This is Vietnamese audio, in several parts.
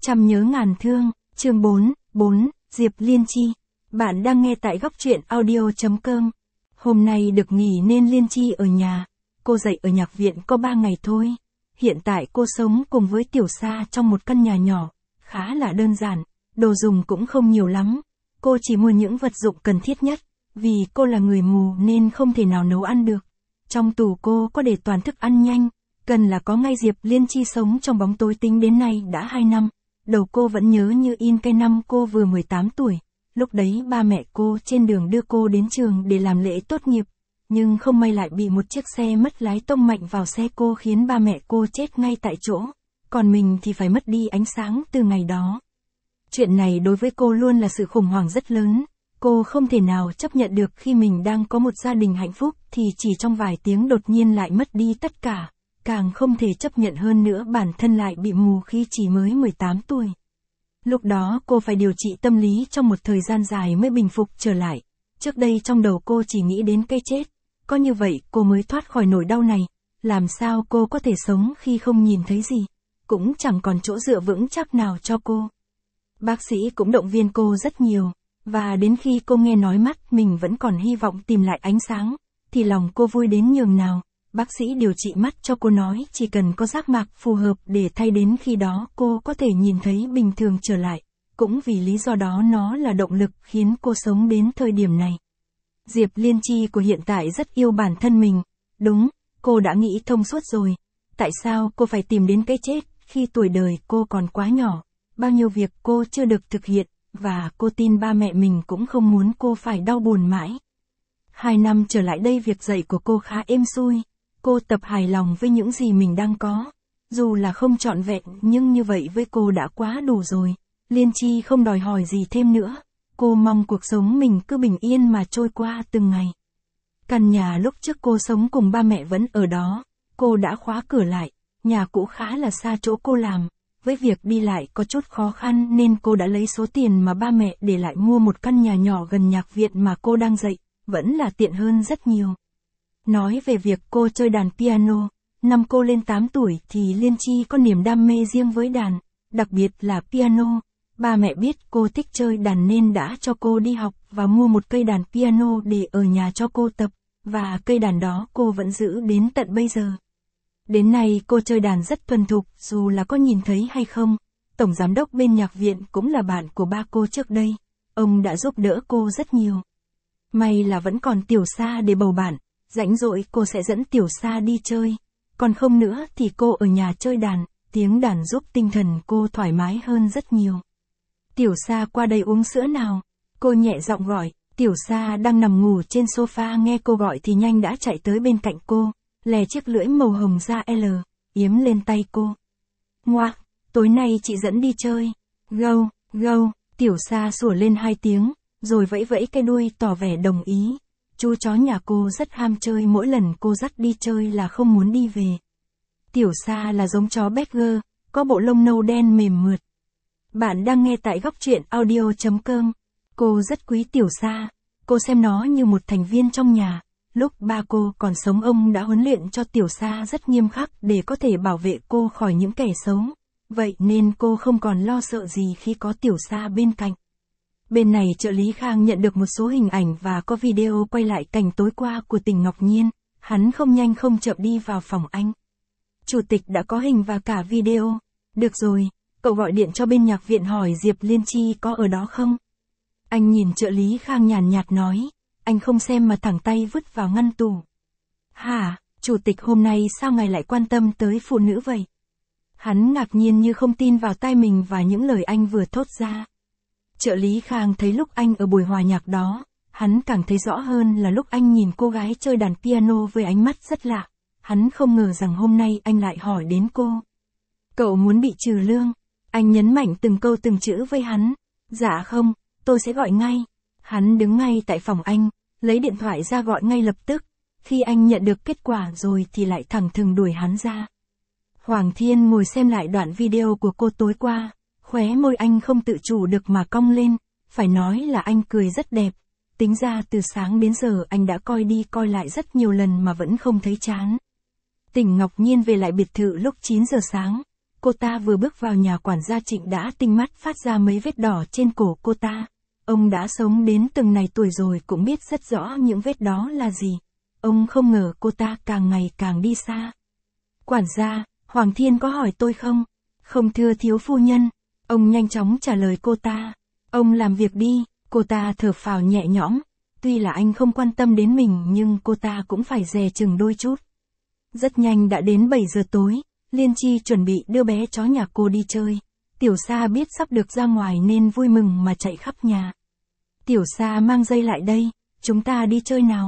Trăm nhớ ngàn thương, chương 4, Diệp Liên Chi. Bạn đang nghe tại góc truyện audio.com. Hôm nay được nghỉ nên Liên Chi ở nhà. Cô dạy ở nhạc viện có 3 ngày thôi. Hiện tại cô sống cùng với Tiểu Sa trong một căn nhà nhỏ, khá là đơn giản, đồ dùng cũng không nhiều lắm. Cô chỉ mua những vật dụng cần thiết nhất, vì cô là người mù nên không thể nào nấu ăn được. Trong tủ cô có để toàn thức ăn nhanh, cần là có ngay. Diệp Liên Chi sống trong bóng tối tính đến nay đã 2 năm. Đầu cô vẫn nhớ như in cái năm cô vừa 18 tuổi. Lúc đấy ba mẹ cô trên đường đưa cô đến trường để làm lễ tốt nghiệp. Nhưng không may lại bị một chiếc xe mất lái tông mạnh vào xe cô khiến ba mẹ cô chết ngay tại chỗ. Còn mình thì phải mất đi ánh sáng từ ngày đó. Chuyện này đối với cô luôn là sự khủng hoảng rất lớn. Cô không thể nào chấp nhận được khi mình đang có một gia đình hạnh phúc thì chỉ trong vài tiếng đột nhiên lại mất đi tất cả. Càng không thể chấp nhận hơn nữa bản thân lại bị mù khi chỉ mới 18 tuổi. Lúc đó cô phải điều trị tâm lý trong một thời gian dài mới bình phục trở lại. Trước đây trong đầu cô chỉ nghĩ đến cái chết. Có như vậy cô mới thoát khỏi nỗi đau này. Làm sao cô có thể sống khi không nhìn thấy gì? Cũng chẳng còn chỗ dựa vững chắc nào cho cô. Bác sĩ cũng động viên cô rất nhiều. Và đến khi cô nghe nói mắt mình vẫn còn hy vọng tìm lại ánh sáng, thì lòng cô vui đến nhường nào. Bác sĩ điều trị mắt cho cô nói chỉ cần có giác mạc phù hợp để thay, đến khi đó cô có thể nhìn thấy bình thường trở lại. Cũng vì lý do đó nó là động lực khiến cô sống đến thời điểm này. Diệp Liên Chi của hiện tại rất yêu bản thân mình. Đúng, cô đã nghĩ thông suốt rồi. Tại sao cô phải tìm đến cái chết khi tuổi đời cô còn quá nhỏ? Bao nhiêu việc cô chưa được thực hiện, và cô tin ba mẹ mình cũng không muốn cô phải đau buồn mãi. 2 năm trở lại đây việc dạy của cô khá êm xuôi. Cô tập hài lòng với những gì mình đang có. Dù là không trọn vẹn nhưng như vậy với cô đã quá đủ rồi. Liên Chi không đòi hỏi gì thêm nữa. Cô mong cuộc sống mình cứ bình yên mà trôi qua từng ngày. Căn nhà lúc trước cô sống cùng ba mẹ vẫn ở đó. Cô đã khóa cửa lại. Nhà cũ khá là xa chỗ cô làm. Với việc đi lại có chút khó khăn nên cô đã lấy số tiền mà ba mẹ để lại mua một căn nhà nhỏ gần nhạc viện mà cô đang dạy. Vẫn là tiện hơn rất nhiều. Nói về việc cô chơi đàn piano, năm cô lên 8 tuổi thì Liên Chi có niềm đam mê riêng với đàn, đặc biệt là piano. Ba mẹ biết cô thích chơi đàn nên đã cho cô đi học và mua một cây đàn piano để ở nhà cho cô tập, và cây đàn đó cô vẫn giữ đến tận bây giờ. Đến nay cô chơi đàn rất thuần thục dù là có nhìn thấy hay không. Tổng giám đốc bên nhạc viện cũng là bạn của ba cô trước đây. Ông đã giúp đỡ cô rất nhiều. May là vẫn còn Tiểu Sa để bầu bạn. Rảnh rỗi cô sẽ dẫn Tiểu Sa đi chơi. Còn không nữa thì cô ở nhà chơi đàn. Tiếng đàn giúp tinh thần cô thoải mái hơn rất nhiều. Tiểu Sa qua đây uống sữa nào. Cô nhẹ giọng gọi. Tiểu Sa đang nằm ngủ trên sofa nghe cô gọi thì nhanh đã chạy tới bên cạnh cô. Lè chiếc lưỡi màu hồng da L, yếm lên tay cô. Ngoác, tối nay chị dẫn đi chơi. Gâu, gâu, Tiểu Sa sủa lên 2 tiếng, rồi vẫy vẫy cái đuôi tỏ vẻ đồng ý. Chú chó nhà cô rất ham chơi, mỗi lần cô dắt đi chơi là không muốn đi về. Tiểu Sa là giống chó Berger, có bộ lông nâu đen mềm mượt. Bạn đang nghe tại góc truyện audio.com. Cô rất quý Tiểu Sa, cô xem nó như một thành viên trong nhà. Lúc ba cô còn sống ông đã huấn luyện cho Tiểu Sa rất nghiêm khắc để có thể bảo vệ cô khỏi những kẻ xấu. Vậy nên cô không còn lo sợ gì khi có Tiểu Sa bên cạnh. Bên này trợ lý Khang nhận được một số hình ảnh và có video quay lại cảnh tối qua của Tỉnh Ngọc Nhiên. Hắn không nhanh không chậm đi vào phòng anh. Chủ tịch đã có hình và cả video. Được rồi, cậu gọi điện cho bên nhạc viện hỏi Diệp Liên Chi có ở đó không? Anh nhìn trợ lý Khang nhàn nhạt nói. Anh không xem mà thẳng tay vứt vào ngăn tủ. Hả, chủ tịch hôm nay sao ngài lại quan tâm tới phụ nữ vậy? Hắn ngạc nhiên như không tin vào tai mình và những lời anh vừa thốt ra. Trợ lý Khang thấy lúc anh ở buổi hòa nhạc đó, hắn càng thấy rõ hơn là lúc anh nhìn cô gái chơi đàn piano với ánh mắt rất lạ. Hắn không ngờ rằng hôm nay anh lại hỏi đến cô. Cậu muốn bị trừ lương? Anh nhấn mạnh từng câu từng chữ với hắn. Dạ không, tôi sẽ gọi ngay. Hắn đứng ngay tại phòng anh, lấy điện thoại ra gọi ngay lập tức. Khi anh nhận được kết quả rồi thì lại thẳng thừng đuổi hắn ra. Hoàng Thiên ngồi xem lại đoạn video của cô tối qua. Khóe môi anh không tự chủ được mà cong lên. Phải nói là anh cười rất đẹp. Tính ra từ sáng đến giờ anh đã coi đi coi lại rất nhiều lần mà vẫn không thấy chán. Tỉnh Ngọc Nhiên về lại biệt thự lúc 9 giờ sáng. Cô ta vừa bước vào nhà quản gia Trịnh đã tinh mắt phát ra mấy vết đỏ trên cổ cô ta. Ông đã sống đến từng này tuổi rồi cũng biết rất rõ những vết đó là gì. Ông không ngờ cô ta càng ngày càng đi xa. Quản gia, Hoàng Thiên có hỏi tôi không? Không thưa thiếu phu nhân. Ông nhanh chóng trả lời cô ta. Ông làm việc đi, cô ta thở phào nhẹ nhõm. Tuy là anh không quan tâm đến mình nhưng cô ta cũng phải dè chừng đôi chút. Rất nhanh đã đến 7 giờ tối, Liên Chi chuẩn bị đưa bé chó nhà cô đi chơi. Tiểu Sa biết sắp được ra ngoài nên vui mừng mà chạy khắp nhà. Tiểu Sa mang dây lại đây, chúng ta đi chơi nào.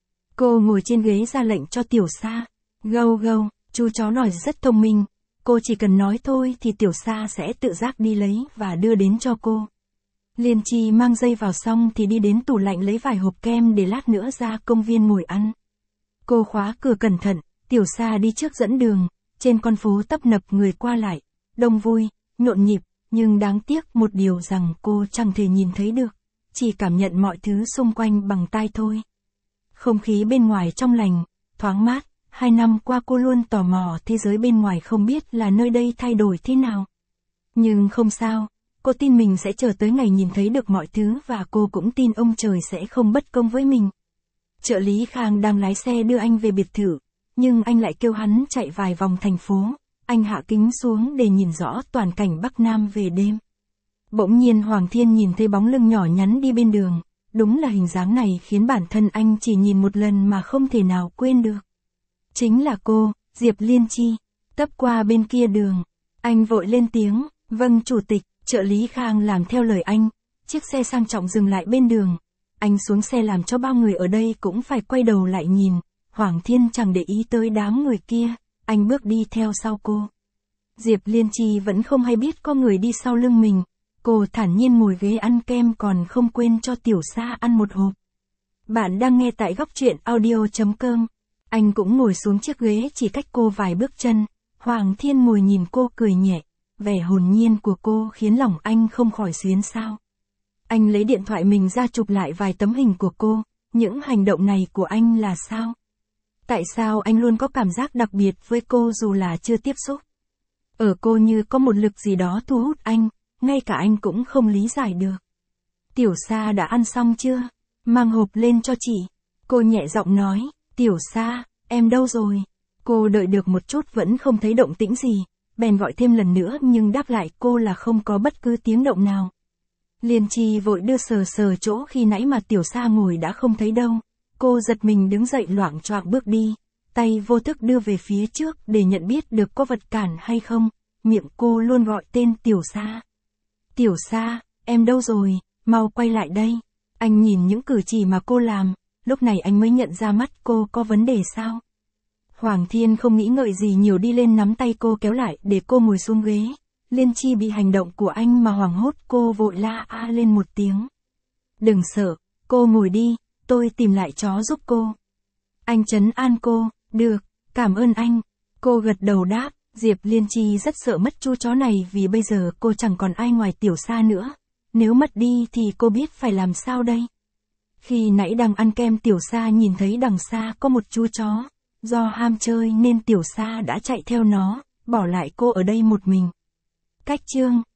Cô ngồi trên ghế ra lệnh cho Tiểu Sa. Gâu gâu, chú chó nói rất thông minh. Cô chỉ cần nói thôi thì Tiểu Sa sẽ tự giác đi lấy và đưa đến cho cô. Liên Chi mang dây vào xong thì đi đến tủ lạnh lấy vài hộp kem để lát nữa ra công viên ngồi ăn. Cô khóa cửa cẩn thận, Tiểu Sa đi trước dẫn đường. Trên con phố tấp nập người qua lại, đông vui, nhộn nhịp, nhưng đáng tiếc một điều rằng cô chẳng thể nhìn thấy được, chỉ cảm nhận mọi thứ xung quanh bằng tai thôi. Không khí bên ngoài trong lành, thoáng mát, 2 năm qua cô luôn tò mò thế giới bên ngoài không biết là nơi đây thay đổi thế nào. Nhưng không sao, cô tin mình sẽ chờ tới ngày nhìn thấy được mọi thứ và cô cũng tin ông trời sẽ không bất công với mình. Trợ lý Khang đang lái xe đưa anh về biệt thự. Nhưng anh lại kêu hắn chạy vài vòng thành phố, anh hạ kính xuống để nhìn rõ toàn cảnh Bắc Nam về đêm. Bỗng nhiên Hoàng Thiên nhìn thấy bóng lưng nhỏ nhắn đi bên đường, đúng là hình dáng này khiến bản thân anh chỉ nhìn một lần mà không thể nào quên được. Chính là cô, Diệp Liên Chi, tấp qua bên kia đường. Anh vội lên tiếng, vâng chủ tịch, trợ lý Khang làm theo lời anh, chiếc xe sang trọng dừng lại bên đường. Anh xuống xe làm cho bao người ở đây cũng phải quay đầu lại nhìn. Hoàng Thiên chẳng để ý tới đám người kia, anh bước đi theo sau cô. Diệp Liên Chi vẫn không hay biết có người đi sau lưng mình, cô thản nhiên ngồi ghế ăn kem còn không quên cho Tiểu Sa ăn một hộp. Bạn đang nghe tại góc truyện audio.com. Anh cũng ngồi xuống chiếc ghế chỉ cách cô vài bước chân, Hoàng Thiên ngồi nhìn cô cười nhẹ, vẻ hồn nhiên của cô khiến lòng anh không khỏi xuyến xao. Anh lấy điện thoại mình ra chụp lại vài tấm hình của cô, những hành động này của anh là sao? Tại sao anh luôn có cảm giác đặc biệt với cô dù là chưa tiếp xúc? Ở cô như có một lực gì đó thu hút anh, ngay cả anh cũng không lý giải được. Tiểu Sa đã ăn xong chưa? Mang hộp lên cho chị. Cô nhẹ giọng nói, Tiểu Sa, em đâu rồi? Cô đợi được một chút vẫn không thấy động tĩnh gì, bèn gọi thêm lần nữa nhưng đáp lại cô là không có bất cứ tiếng động nào. Liên Chi vội đưa sờ chỗ khi nãy mà Tiểu Sa ngồi đã không thấy đâu. Cô giật mình đứng dậy loạng choạng bước đi, tay vô thức đưa về phía trước để nhận biết được có vật cản hay không, miệng cô luôn gọi tên Tiểu Sa. Tiểu Sa, em đâu rồi, mau quay lại đây. Anh nhìn những cử chỉ mà cô làm, lúc này anh mới nhận ra mắt cô có vấn đề sao. Hoàng Thiên không nghĩ ngợi gì nhiều đi lên nắm tay cô kéo lại để cô ngồi xuống ghế. Liên Chi bị hành động của anh mà hoảng hốt, cô vội la a lên một tiếng. Đừng sợ, cô ngồi đi. Tôi tìm lại chó giúp cô. Anh trấn an cô, được, cảm ơn anh. Cô gật đầu đáp, Diệp Liên Chi rất sợ mất chú chó này vì bây giờ cô chẳng còn ai ngoài Tiểu Sa nữa. Nếu mất đi thì cô biết phải làm sao đây? Khi nãy đang ăn kem Tiểu Sa nhìn thấy đằng xa có một chú chó. Do ham chơi nên Tiểu Sa đã chạy theo nó, bỏ lại cô ở đây một mình. Cách chương